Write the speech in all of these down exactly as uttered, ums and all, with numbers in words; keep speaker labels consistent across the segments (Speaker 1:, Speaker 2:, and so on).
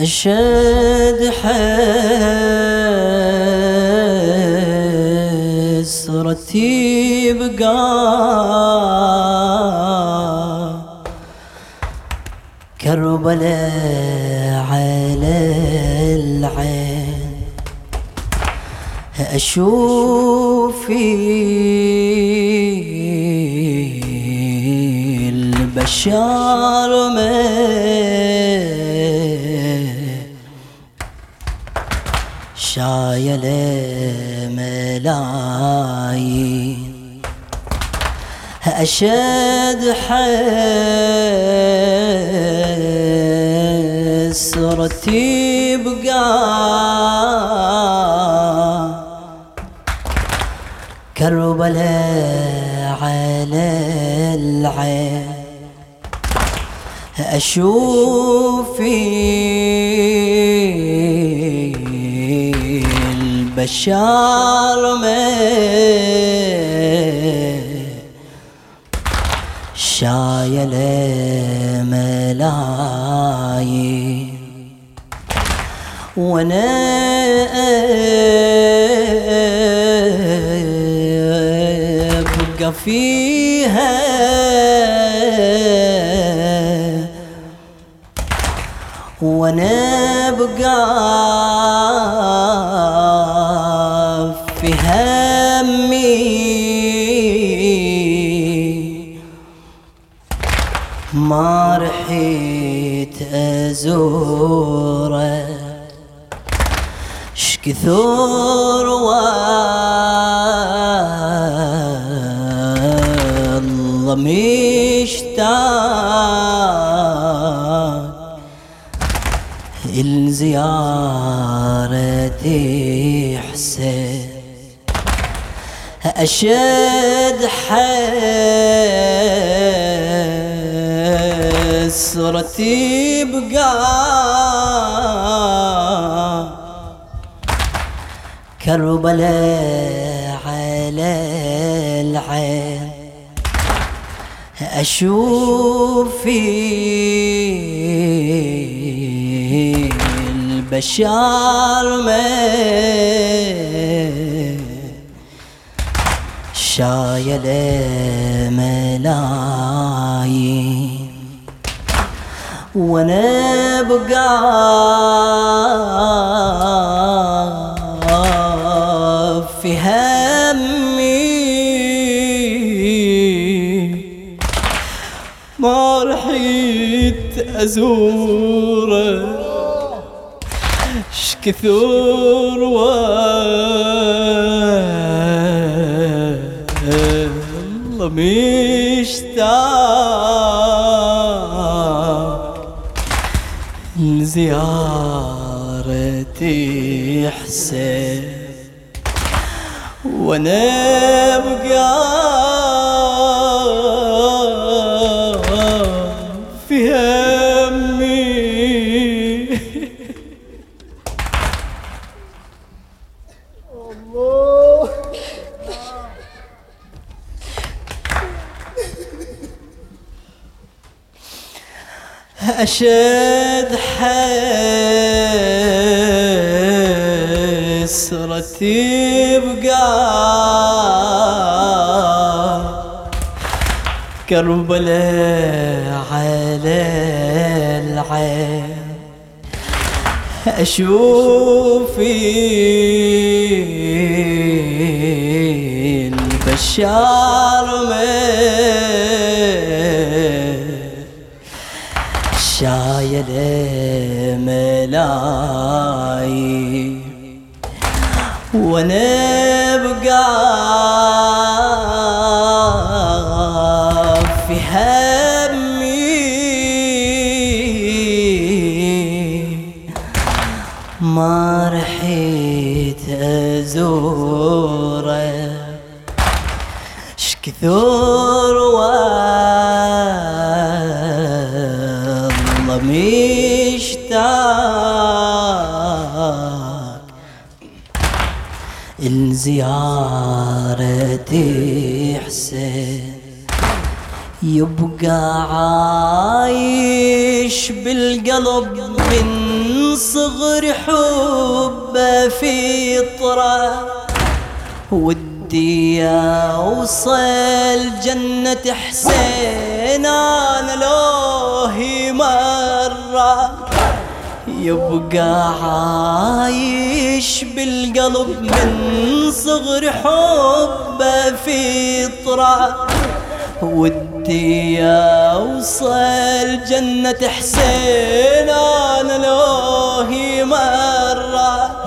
Speaker 1: أشد حسرتي بقى كربلاء على العين، أشوف البشر شايل ملايين، أشد حسرتي بقى كربلاء على العين، أشوف البشر شايل ملايين، وانا ابقى فيها وانا ابقى في همي، ما رحيت ازوره شكثر والله مشتاق الزيارة حسين، أشد حسرتي بقى كربلاء على العين، أشوف البشر شايل ملايين، وانا ابقى في همي، ما رحيت ازوره شكثر والله مشتاق لزيارة حسين، وانا ابقى في همي. الله أشد حسرتي بقى كربلاء على العين، أشوف البشر شايل ملايين، وانا ابقى في همي، ما رحيت ازوره شكثر والله مشتاق الزيارة حسين، يبقى عايش بالقلب من صغر حبه فطرة، ودي اوصل جنة حسين انا لوهي مرة، يبقى عايش بالقلب من صغر حبه فطرة، ودي اوصل جنة حسين انا لوهي مرة،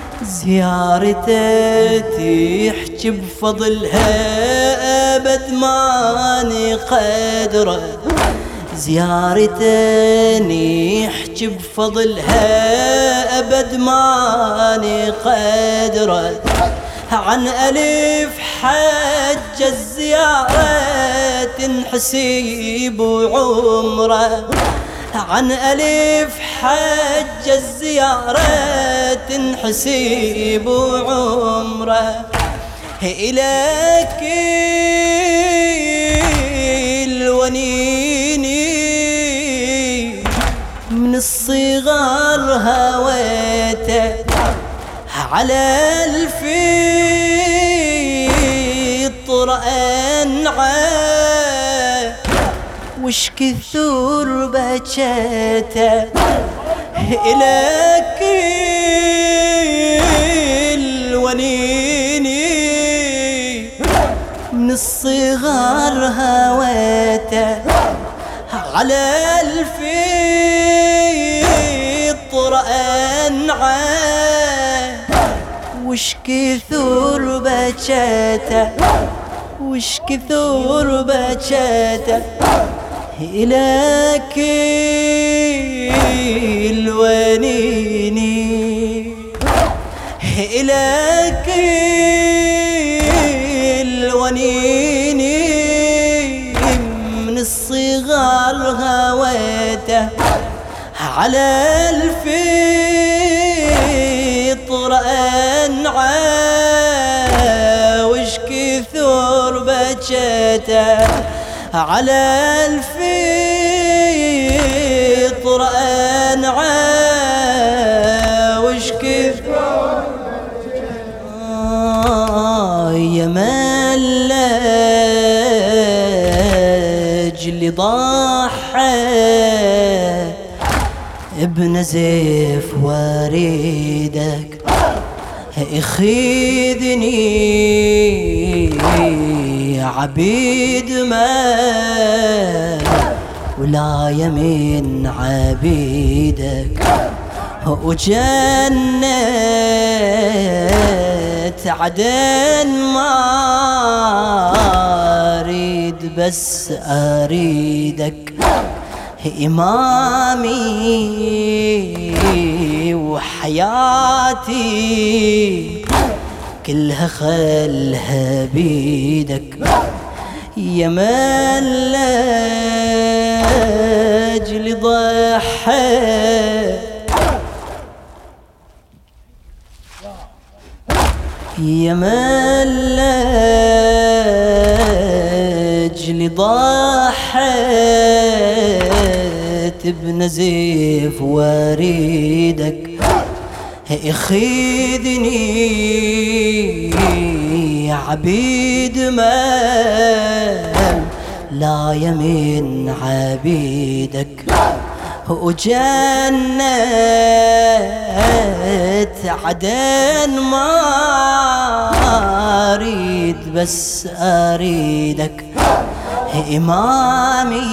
Speaker 1: زيارته تحكي بفضلها ابد ماني قادرة، زيارته نحكي بفضلها ابد ماني قادرة، عن ألف حج الزيارة تنحسب عمره، عن ألف حج الزيارة تنحسب عمره، إليك الونيني من الصغر هويته، على الفطر أنعى وش كثر بجته، إليك الونيني من الصغر هويته، على الفطر أنعى وش كثر بجته، وش كثر بجته، إليك الونيني، إليك الونيني من الصغر هويته، على الفطر أنعى وش كثر بجته، على الفطر أنعى وش كثر آه يا من لأجل ضحى ابن زيف وريدك، اخذني عبيد ما ولا يمين عبيدك، وجنة عدن ما أريد بس أريدك، إمامي وحياتي كلها خلها بيدك، يا من لأجل ضحى، يا من لأجل ضحيت بنزيف وريدك، اخذني عبيد مال لا يمين عبيدك، وجنة عدن ما أريد بس أريدك، إمامي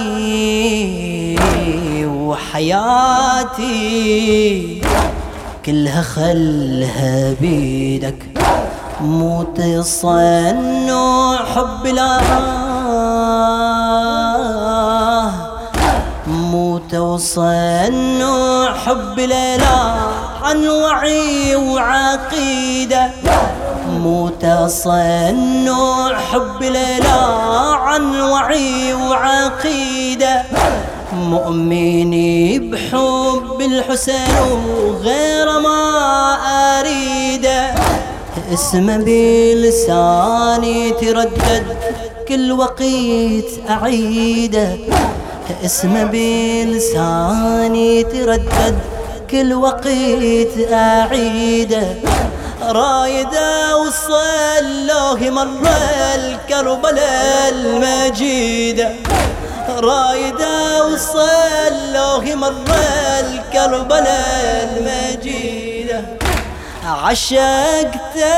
Speaker 1: وحياتي كلها خلها بيدك، مو تصنع حب الله، مو توصنع حب ليلى عن وعي وعقيدة، مو تصنع حب ليلى عن وعي وعقيدة، مؤمني بحب الحسين وغير ما أريده، اسمه بلساني تردد كل وقت أعيده، اسمه بلساني تردد كل وقت أعيده. رايد أوصل له مرة الكربلاء المجيدة، رايد أوصل له مرة الكربلاء المجيدة. عشقته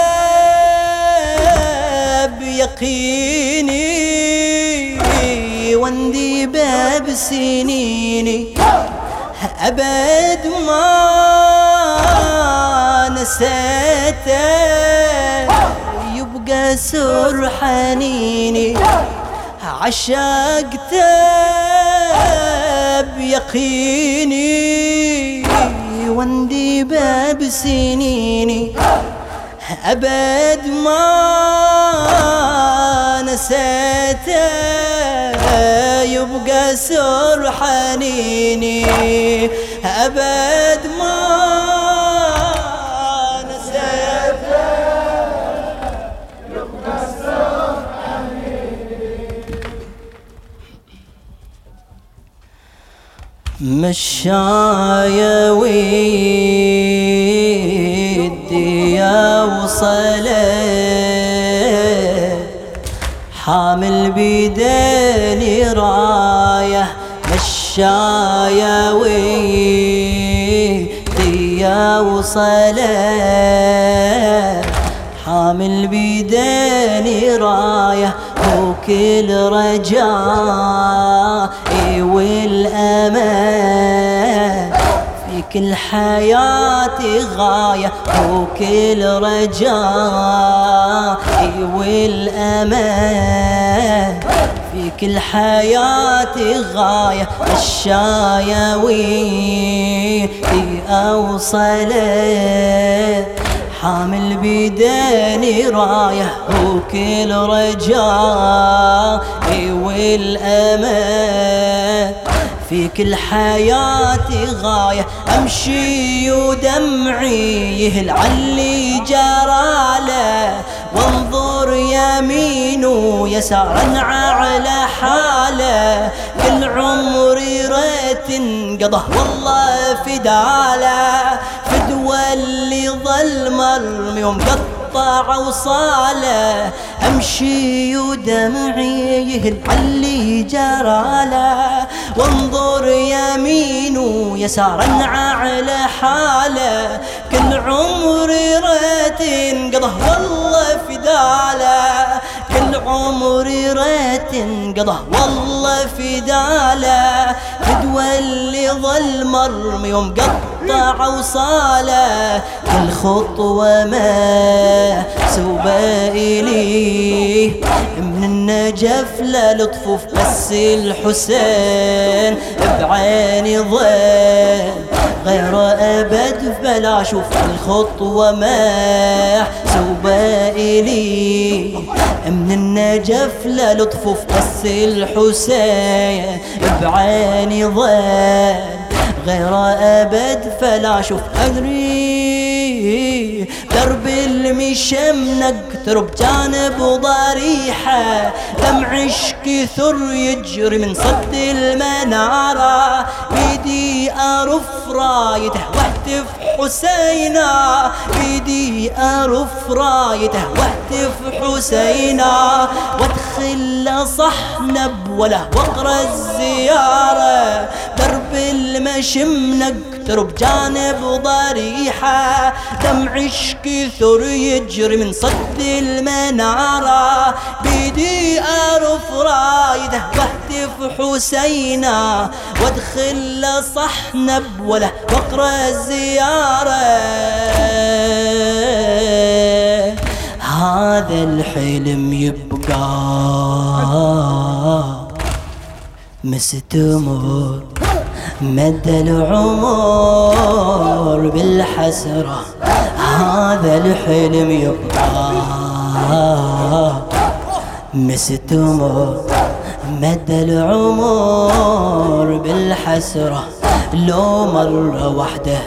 Speaker 1: بيقيني وانديبه بسنيني، أبد ما نسيته يبقى سر حنيني. عشقته بيقيني وانديبه بسنيني، أبد ما نسيته يبقى سر حنيني، أبد ما نسيته يبقى سر حنيني. مشايا ودي أوصله، حامل بيديني رايه. مشايا ودي أوصله، حامل بيديني رايه. وكل رجائي والأمان في كل حياتي غاية. وكل رجائي والأمان في كل حياتي غاية. الشايا ويدي أوصله، حامل بيديني رايه. وكل رجائي والأمان في كل حياتي غاية. أمشي ودمعي يهل عاللي جراله، وانظر يمين ويسار على حاله. كل عمري ريت انقضى والله فداله، فدوى اللي ظل مرمي ومقطع وصاله. أمشي ودمعي يهل عاللي جراله، وانظر يمين ويسار على حاله. كل عمري ريت انقضى والله فداله، كل عمري ريت انقضى والله فداله. فدوى اللي ظل مرمي ومقطع وصاله. كل خطوة محسوبة إلي، من النجف للطفوف بس الحسين بعيني ظل غير أبد بلا أشوف. الخطوة محسوبة إلي، من النجف للطفوف بس الحسين بعيني ظل غير أبد فلا أشوف. أدري درب المشمنق ترب جانب ضريحة، دمعش كثر يجري من صد المنارة. بيدي أرف رايته واهتف حسينا، بيدي أرف رايته واهتف حسينا. وادخل صحن بوله واقرأ الزيارة، درب المشمنق ترب جانب ضريحة. دمعش كثر يجري من صد المنارة، بيدي أرف رايده واهتف حسينا. وادخل صحن بوله واقرأ الزيارة. هذا الحلم يبقى مستمر مدى العمر بالحسرة. هذا الحلم يبقى مستمر مدى العمر بالحسرة. لو مرة واحدة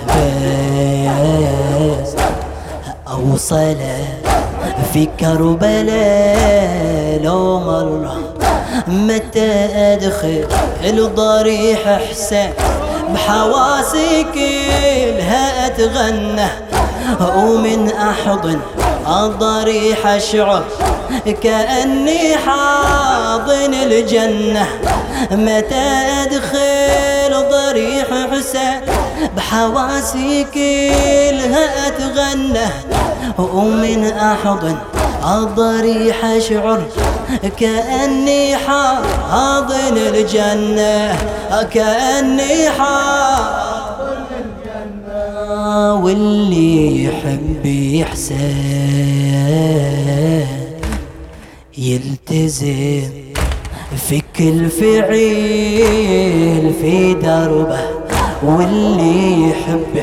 Speaker 1: بس أوصله في كربلاء، لو مرة متى أدخل الضريح حسين بحواسي كلها أتغنى، ومن أحضن الضريح أشعر كأني حاضن الجنة. متى أدخل ضريح حسين بحواسي كلها أتغنى، ومن أحضن الضريح أشعر كأني حاضن الجنة، كأني حاضن الجنة. واللي يحب يحسن يلتزم في كل فعيل في دربه، واللي يحب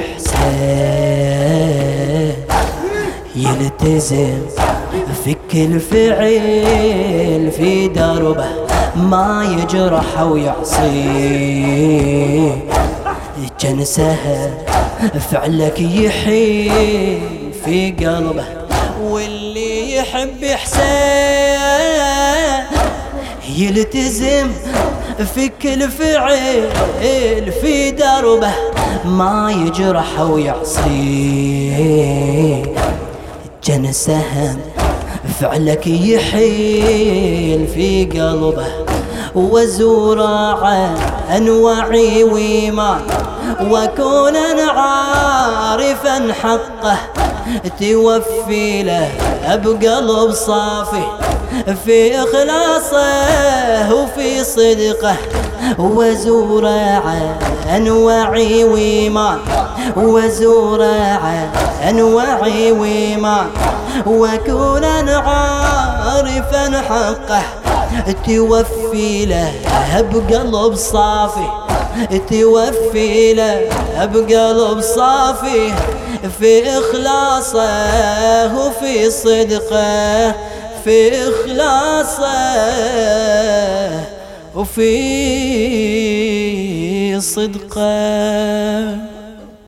Speaker 1: حسين يلتزم في كل فعيل في دربه، ما يجرح ويعصي كان سهل فعلك يحيل في قلبه. واللي يحب حسين يلتزم في كل فعل في دربه، ما يجرح ويعصي كان سهم فعلك يحيل في قلبه. وزورع أنوعي وما وكون عارفا حقه، توفي له بقلب صافي في إخلاصه وفي صدقه. وزورع أنوعي وما وزورع أنوعي وما وكون عارفا حقه، توفي له بقلب صافي توفي له بقلب صافي في إخلاصه وفي صدقه، في إخلاصه وفي صدقه.